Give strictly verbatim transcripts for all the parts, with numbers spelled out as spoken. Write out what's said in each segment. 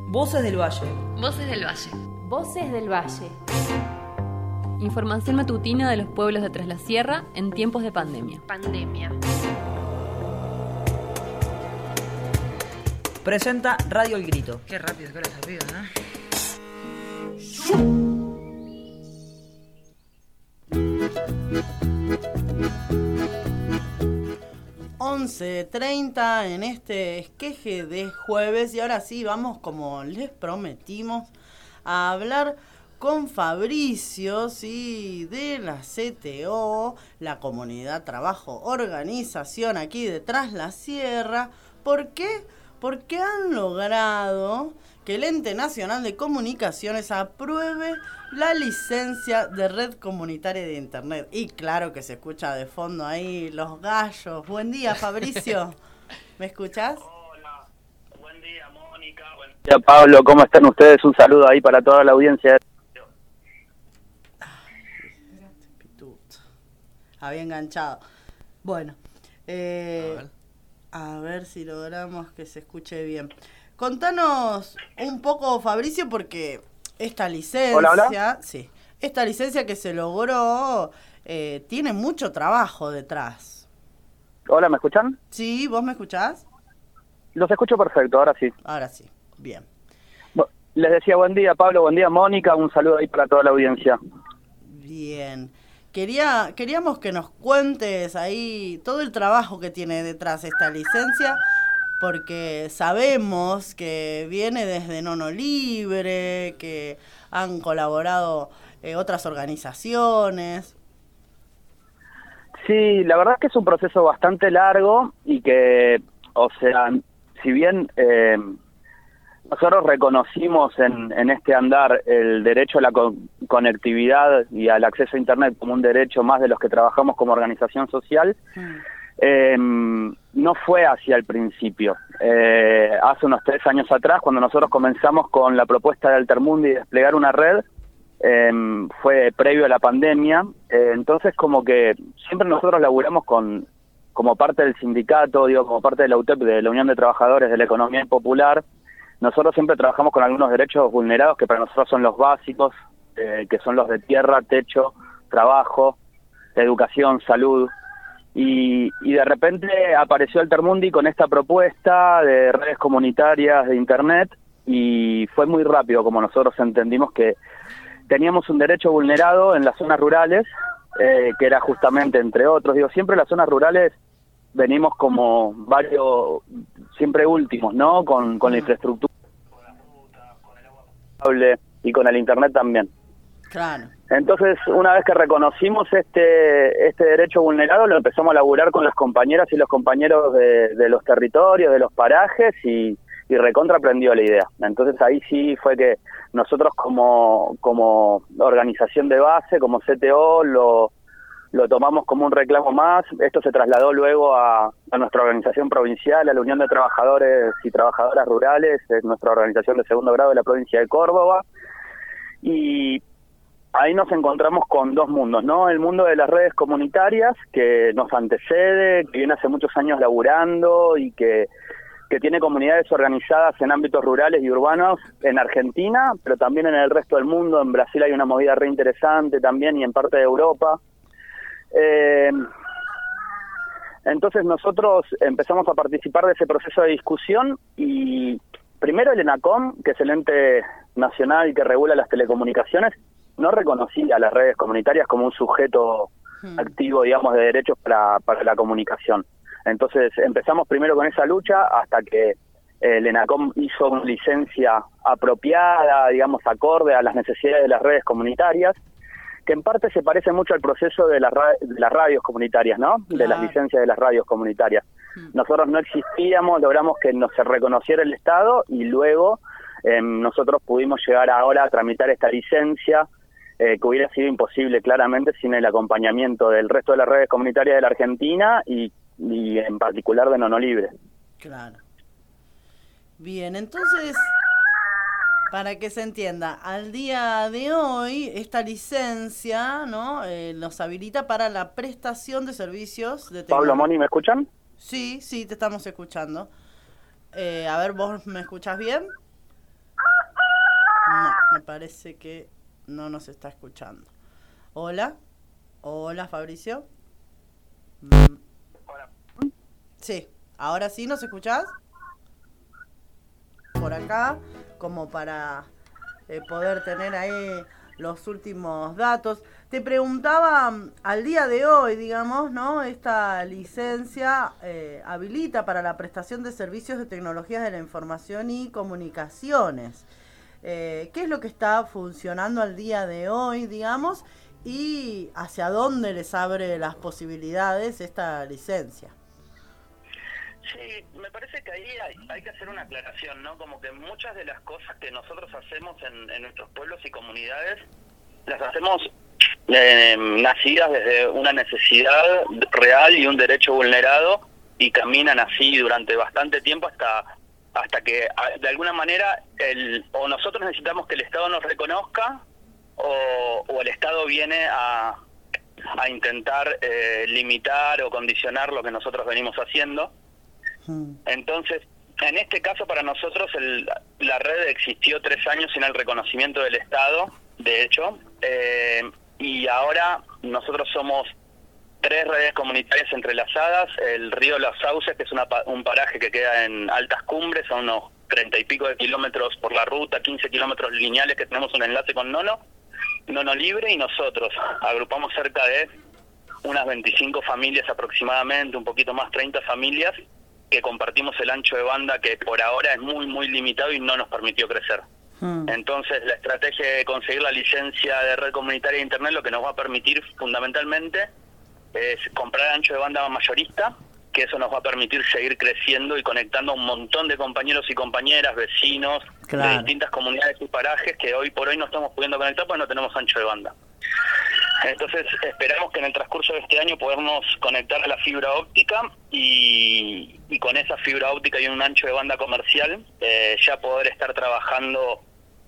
Voces del Valle. Voces del Valle. Voces del Valle. Información matutina de los pueblos de Tras la Sierra en tiempos de pandemia. Pandemia. Presenta Radio El Grito. Qué rápido que lo sabía, ¿no? once treinta en este esqueje de jueves, y ahora sí vamos, como les prometimos, a hablar con Fabricio, sí, de la C T O, la Comunidad Trabajo Organización aquí de Tras la Sierra. ¿Por qué? Porque han logrado que el Ente Nacional de Comunicaciones apruebe la licencia de red comunitaria de Internet. Y claro que se escucha de fondo ahí los gallos. Buen día, Fabricio. ¿Me escuchás? Hola, buen día, Mónica. Buen día, Pablo. ¿Cómo están ustedes? Un saludo ahí para toda la audiencia. Había enganchado. Bueno, eh, a ver. a ver si logramos que se escuche bien. Contanos un poco, Fabricio, porque esta licencia, hola, hola. sí, esta licencia que se logró eh, tiene mucho trabajo detrás. Hola, ¿me escuchan? Sí, ¿vos me escuchás? Los escucho perfecto, ahora sí. Ahora sí, bien. Bueno, les decía buen día, Pablo, buen día, Mónica, un saludo ahí para toda la audiencia. Bien. Quería, queríamos que nos cuentes ahí todo el trabajo que tiene detrás esta licencia, porque sabemos que viene desde Nono Libre, que han colaborado eh, otras organizaciones. Sí, la verdad es que es un proceso bastante largo y que, o sea, si bien eh, nosotros reconocimos en, en este andar el derecho a la con- conectividad y al acceso a Internet como un derecho más de los que trabajamos como organización social, mm. eh, no fue hacia el principio. Eh, hace unos tres años atrás, cuando nosotros comenzamos con la propuesta de Altermundi y desplegar una red, eh, fue previo a la pandemia, eh, entonces como que siempre nosotros laburamos con como parte del sindicato, digo, como parte de la U T E P, de la Unión de Trabajadores de la Economía Popular. Nosotros siempre trabajamos con algunos derechos vulnerados que para nosotros son los básicos, eh, que son los de tierra, techo, trabajo, educación, salud. Y, y de repente apareció Altermundi con esta propuesta de redes comunitarias de Internet y fue muy rápido como nosotros entendimos que teníamos un derecho vulnerado en las zonas rurales, eh, que era justamente, entre otros, digo, siempre las zonas rurales venimos como varios, siempre últimos, ¿no? Con, con la infraestructura, con la ruta, con el agua potable y con el Internet también. Claro. Entonces, una vez que reconocimos este este derecho vulnerado, lo empezamos a laburar con las compañeras y los compañeros de, de los territorios, de los parajes, y, y recontra prendió la idea. Entonces ahí sí fue que nosotros como, como organización de base, como C T O, lo... lo tomamos como un reclamo más. Esto se trasladó luego a, a nuestra organización provincial, a la Unión de Trabajadores y Trabajadoras Rurales, es nuestra organización de segundo grado de la provincia de Córdoba, y ahí nos encontramos con dos mundos, ¿no? El mundo de las redes comunitarias, que nos antecede, que viene hace muchos años laburando y que, que tiene comunidades organizadas en ámbitos rurales y urbanos en Argentina, pero también en el resto del mundo. En Brasil hay una movida re interesante también, y en parte de Europa. Eh, entonces nosotros empezamos a participar de ese proceso de discusión, y primero el ENACOM, que es el ente nacional que regula las telecomunicaciones, no reconocía las redes comunitarias como un sujeto hmm. activo, digamos, de derechos para, para la comunicación. Entonces empezamos primero con esa lucha hasta que el ENACOM hizo una licencia apropiada, digamos, acorde a las necesidades de las redes comunitarias, que en parte se parece mucho al proceso de, la ra- de las radios comunitarias, ¿no? De Claro. las licencias de las radios comunitarias. Mm. Nosotros no existíamos, logramos que nos se reconociera el Estado, y luego eh, nosotros pudimos llegar ahora a tramitar esta licencia, eh, que hubiera sido imposible claramente sin el acompañamiento del resto de las redes comunitarias de la Argentina y, y en particular de Nono Libre. Claro. Bien, entonces, para que se entienda, al día de hoy esta licencia, ¿no? Eh, nos habilita para la prestación de servicios de Pablo, Moni, ¿me escuchan? Sí, sí, te estamos escuchando. Eh, a ver, ¿vos me escuchás bien? No, me parece que no nos está escuchando. Hola, hola Fabricio. Hola. Sí, ahora sí, ¿nos escuchás? Por acá, como para eh, poder tener ahí los últimos datos. Te preguntaba, al día de hoy, digamos, ¿no? Esta licencia eh, habilita para la prestación de servicios de tecnologías de la información y comunicaciones. Eh, ¿Qué es lo que está funcionando al día de hoy, digamos, y hacia dónde les abre las posibilidades esta licencia? Sí, me parece que ahí hay, hay que hacer una aclaración, ¿no? Como que muchas de las cosas que nosotros hacemos en, en nuestros pueblos y comunidades las hacemos eh, nacidas desde una necesidad real y un derecho vulnerado, y caminan así durante bastante tiempo hasta hasta que de alguna manera el o nosotros necesitamos que el Estado nos reconozca o, o el Estado viene a, a intentar eh, limitar o condicionar lo que nosotros venimos haciendo. Entonces, en este caso para nosotros el, la red existió tres años sin el reconocimiento del Estado, de hecho, eh, y ahora nosotros somos tres redes comunitarias entrelazadas. El río Los Sauces, que es una, un paraje que queda en altas cumbres, a unos treinta y pico de kilómetros por la ruta, quince kilómetros lineales, que tenemos un enlace con Nono, Nono Libre, y nosotros agrupamos cerca de unas veinticinco familias aproximadamente, un poquito más, treinta familias, que compartimos el ancho de banda que por ahora es muy, muy limitado y no nos permitió crecer. Hmm. Entonces, la estrategia de conseguir la licencia de red comunitaria de Internet lo que nos va a permitir fundamentalmente es comprar ancho de banda mayorista, que eso nos va a permitir seguir creciendo y conectando a un montón de compañeros y compañeras, vecinos, claro, de distintas comunidades y parajes que hoy por hoy no estamos pudiendo conectar porque no tenemos ancho de banda. Entonces esperamos que en el transcurso de este año podernos conectar a la fibra óptica y, y con esa fibra óptica y un ancho de banda comercial eh, ya poder estar trabajando,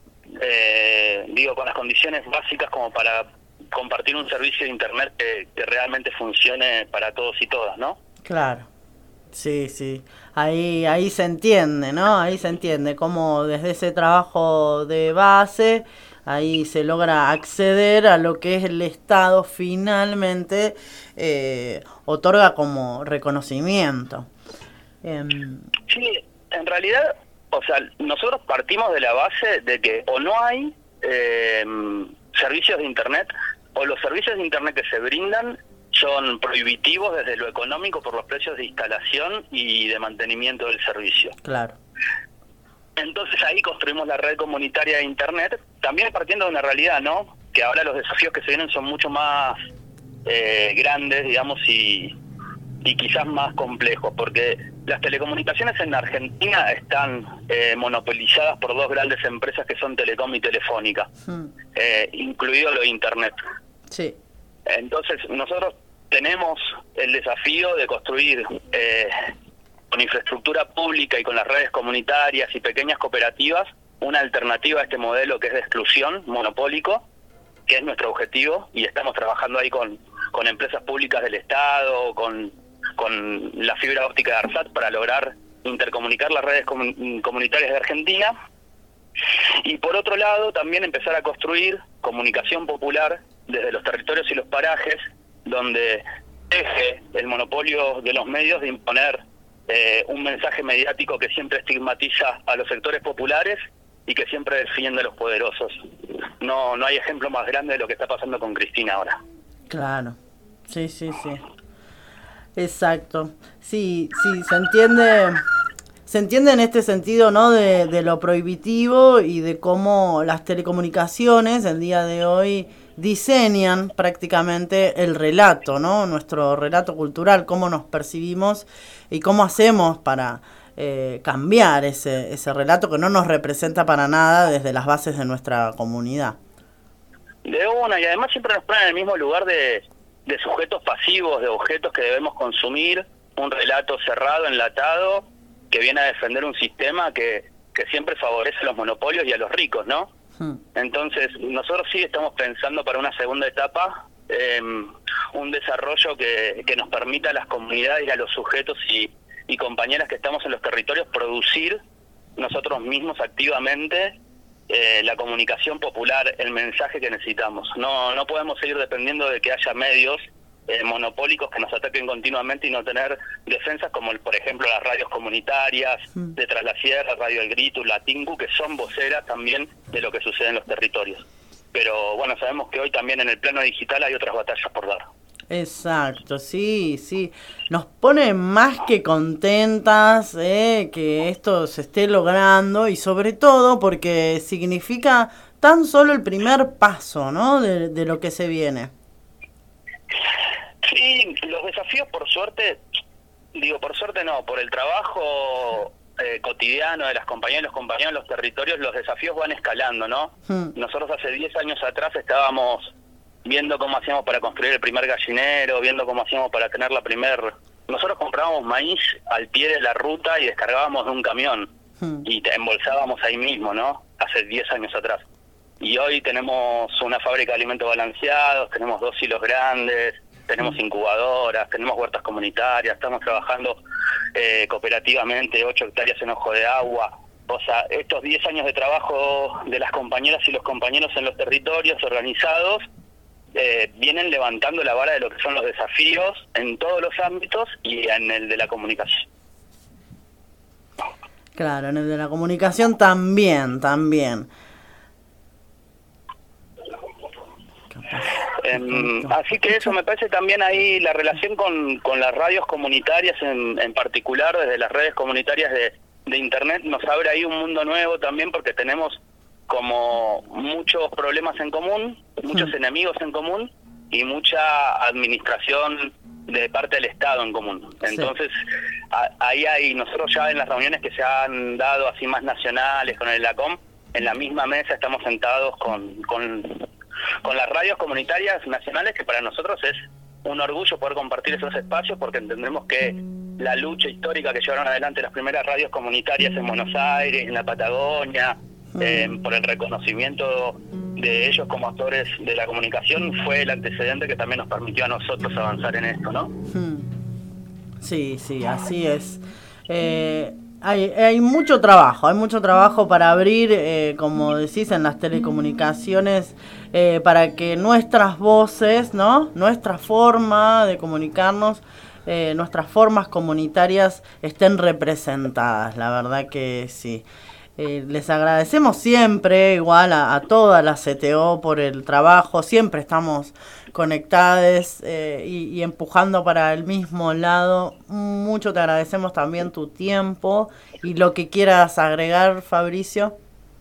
eh, digo, con las condiciones básicas como para compartir un servicio de Internet que, que realmente funcione para todos y todas, ¿no? Claro, sí, sí, ahí ahí se entiende, ¿no? Ahí se entiende cómo desde ese trabajo de base ahí se logra acceder a lo que es el Estado finalmente eh, otorga como reconocimiento. Eh, sí, en realidad, o sea, nosotros partimos de la base de que o no hay eh, servicios de Internet, o los servicios de Internet que se brindan son prohibitivos desde lo económico por los precios de instalación y de mantenimiento del servicio. Claro. Entonces ahí construimos la red comunitaria de Internet, también partiendo de una realidad, ¿no? Que ahora los desafíos que se vienen son mucho más eh, grandes, digamos, y, y quizás más complejos, porque las telecomunicaciones en Argentina están eh, monopolizadas por dos grandes empresas que son Telecom y Telefónica, hmm. eh, incluido lo de Internet. Sí. Entonces nosotros tenemos el desafío de construir eh, con infraestructura pública y con las redes comunitarias y pequeñas cooperativas una alternativa a este modelo que es de exclusión monopólico, que es nuestro objetivo, y estamos trabajando ahí con, con empresas públicas del Estado, con, con la fibra óptica de ARSAT para lograr intercomunicar las redes comun- comunitarias de Argentina, y por otro lado también empezar a construir comunicación popular desde los territorios y los parajes, donde deje el monopolio de los medios de imponer eh, un mensaje mediático que siempre estigmatiza a los sectores populares y que siempre defiende a los poderosos. No, no hay ejemplo más grande de lo que está pasando con Cristina ahora. Claro, sí, sí, sí. Exacto. Sí, sí, se entiende... Se entiende en este sentido, ¿no? De, de lo prohibitivo y de cómo las telecomunicaciones el día de hoy diseñan prácticamente el relato, ¿no? Nuestro relato cultural, cómo nos percibimos y cómo hacemos para eh, cambiar ese, ese relato que no nos representa para nada desde las bases de nuestra comunidad. De una, y además siempre nos ponen en el mismo lugar de, de sujetos pasivos, de objetos que debemos consumir, un relato cerrado, enlatado, que viene a defender un sistema que, que siempre favorece a los monopolios y a los ricos, ¿no? Hmm. Entonces, nosotros sí estamos pensando para una segunda etapa eh, un desarrollo que, que nos permita a las comunidades y a los sujetos y, y compañeras que estamos en los territorios producir nosotros mismos activamente eh, la comunicación popular, el mensaje que necesitamos. No, no podemos seguir dependiendo de que haya medios eh, monopólicos que nos ataquen continuamente y no tener defensas como, el, por ejemplo, las radios comunitarias, mm. de Tras la Sierra, Radio El Grito, La Tingu, que son voceras también de lo que sucede en los territorios. Pero bueno, sabemos que hoy también en el plano digital hay otras batallas por dar. Exacto, sí, sí. Nos pone más que contentas eh, que esto se esté logrando, y sobre todo porque significa tan solo el primer paso, ¿no? De, de lo que se viene. Sí, los desafíos, por suerte, digo por suerte no, por el trabajo eh, cotidiano de las compañeras y los compañeros en los territorios, los desafíos van escalando, ¿no? Hmm. Nosotros hace diez años atrás estábamos viendo cómo hacíamos para construir el primer gallinero, viendo cómo hacíamos para tener la primer... Nosotros comprábamos maíz al pie de la ruta y descargábamos de un camión hmm. y te embolsábamos ahí mismo, ¿no? Hace diez años atrás. Y hoy tenemos una fábrica de alimentos balanceados, tenemos dos silos grandes, tenemos hmm. incubadoras, tenemos huertas comunitarias, estamos trabajando eh, cooperativamente, ocho hectáreas en Ojo de Agua. O sea, estos diez años de trabajo de las compañeras y los compañeros en los territorios organizados Eh, vienen levantando la vara de lo que son los desafíos en todos los ámbitos y en el de la comunicación. Claro, en el de la comunicación también, también. Eh, así que eso me parece también ahí la relación con, con las radios comunitarias en, en particular, desde las redes comunitarias de, de internet, nos abre ahí un mundo nuevo también, porque tenemos como muchos problemas en común, muchos hmm. enemigos en común y mucha administración de parte del Estado en común. Entonces, sí. a, ahí hay, nosotros ya en las reuniones que se han dado así más nacionales con el ELACOM, en la misma mesa estamos sentados con, con, con las radios comunitarias nacionales, que para nosotros es un orgullo poder compartir esos espacios, porque entendemos que la lucha histórica que llevaron adelante las primeras radios comunitarias en Buenos Aires, en la Patagonia, Eh, por el reconocimiento de ellos como actores de la comunicación, fue el antecedente que también nos permitió a nosotros avanzar en esto, ¿no? Sí, sí, así es. Eh, hay, hay mucho trabajo, hay mucho trabajo para abrir, eh, como decís, en las telecomunicaciones, eh, para que nuestras voces, ¿no? Nuestra forma de comunicarnos, eh, nuestras formas comunitarias estén representadas, la verdad que sí. Eh, les agradecemos siempre, igual a, a toda la C T O por el trabajo, siempre estamos conectadas eh, y, y empujando para el mismo lado. Mucho te agradecemos también tu tiempo y lo que quieras agregar, Fabricio.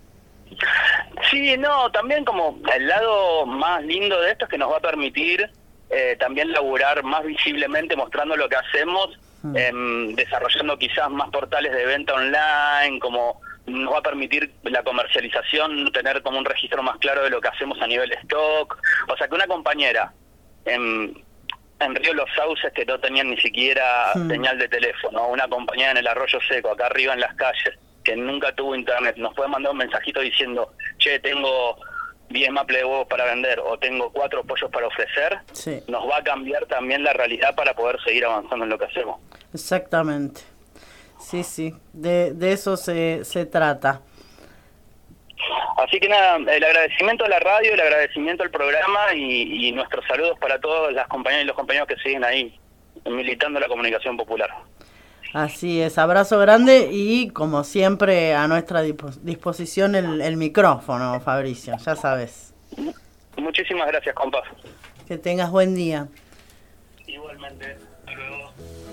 Sí, no, también como el lado más lindo de esto es que nos va a permitir eh, también laburar más visiblemente, mostrando lo que hacemos, hmm. eh, desarrollando quizás más portales de venta online, como nos va a permitir la comercialización, tener como un registro más claro de lo que hacemos a nivel stock. O sea, que una compañera en, en Río Los Sauces, que no tenían ni siquiera hmm. señal de teléfono, una compañera en el Arroyo Seco, acá arriba en las calles, que nunca tuvo internet, nos puede mandar un mensajito diciendo, che, tengo diez maples de huevos para vender o tengo cuatro pollos para ofrecer, sí. Nos va a cambiar también la realidad para poder seguir avanzando en lo que hacemos. Exactamente. Sí, sí, de, de eso se, se trata. Así que nada, el agradecimiento a la radio, el agradecimiento al programa y, y nuestros saludos para todas las compañeras y los compañeros que siguen ahí militando la comunicación popular. Así es, abrazo grande y como siempre a nuestra disposición el, el micrófono, Fabricio, ya sabes. Muchísimas gracias, compa. Que tengas buen día. Igualmente, hasta luego.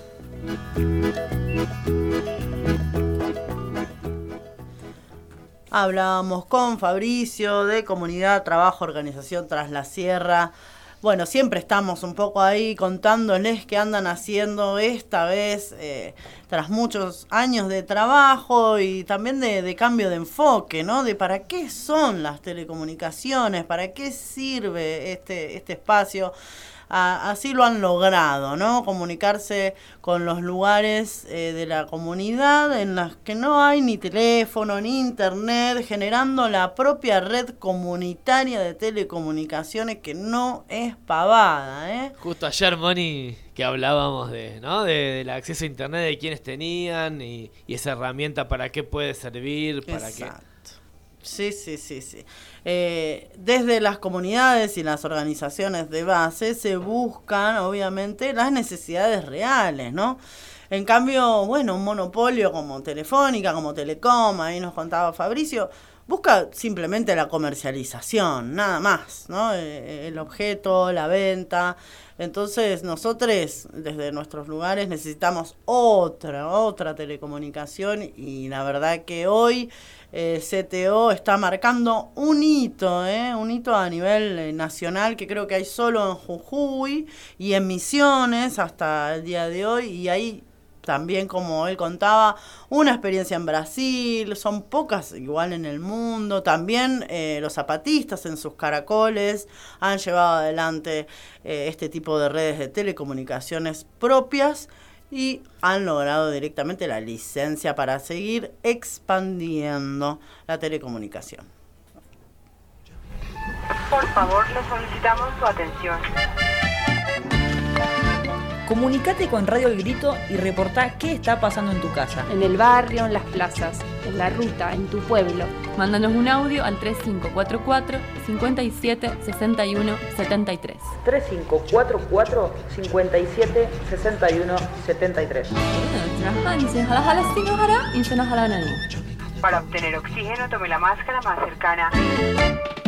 Hablábamos con Fabricio de Comunidad, Trabajo, Organización Tras la Sierra. Bueno, siempre estamos un poco ahí contándoles qué andan haciendo esta vez, eh, tras muchos años de trabajo y también de, de cambio de enfoque, ¿no? De para qué son las telecomunicaciones, para qué sirve este, este espacio. A, así lo han logrado, ¿no? Comunicarse con los lugares eh, de la comunidad en las que no hay ni teléfono ni internet, generando la propia red comunitaria de telecomunicaciones que no es pavada, ¿eh? Justo ayer, Moni, que hablábamos de, ¿no? De, del acceso a internet, de quiénes tenían y, y esa herramienta para qué puede servir, para Exacto. qué. Sí, sí, sí, sí. Eh, desde las comunidades y las organizaciones de base se buscan, obviamente, las necesidades reales, ¿no? En cambio, bueno, un monopolio como Telefónica, como Telecom, ahí nos contaba Fabricio, busca simplemente la comercialización, nada más, ¿no? Eh, el objeto, la venta. Entonces, nosotros, desde nuestros lugares, necesitamos otra, otra telecomunicación y la verdad que hoy eh, C T O está marcando un hito, ¿eh? Un hito a nivel eh, nacional que creo que hay solo en Jujuy y en Misiones hasta el día de hoy, y ahí también, como él contaba, una experiencia en Brasil, son pocas igual en el mundo. También eh, los zapatistas en sus caracoles han llevado adelante eh, este tipo de redes de telecomunicaciones propias y han logrado directamente la licencia para seguir expandiendo la telecomunicación. Por favor, le solicitamos su atención. Comunicate con Radio El Grito y reportá qué está pasando en tu casa. En el barrio, en las plazas, en la ruta, en tu pueblo. Mándanos un audio al tres cinco cuatro cuatro, cinco siete, seis uno, siete tres. tres cinco cuatro cuatro, cinco siete, seis uno, siete tres. Para obtener oxígeno, tome la máscara más cercana.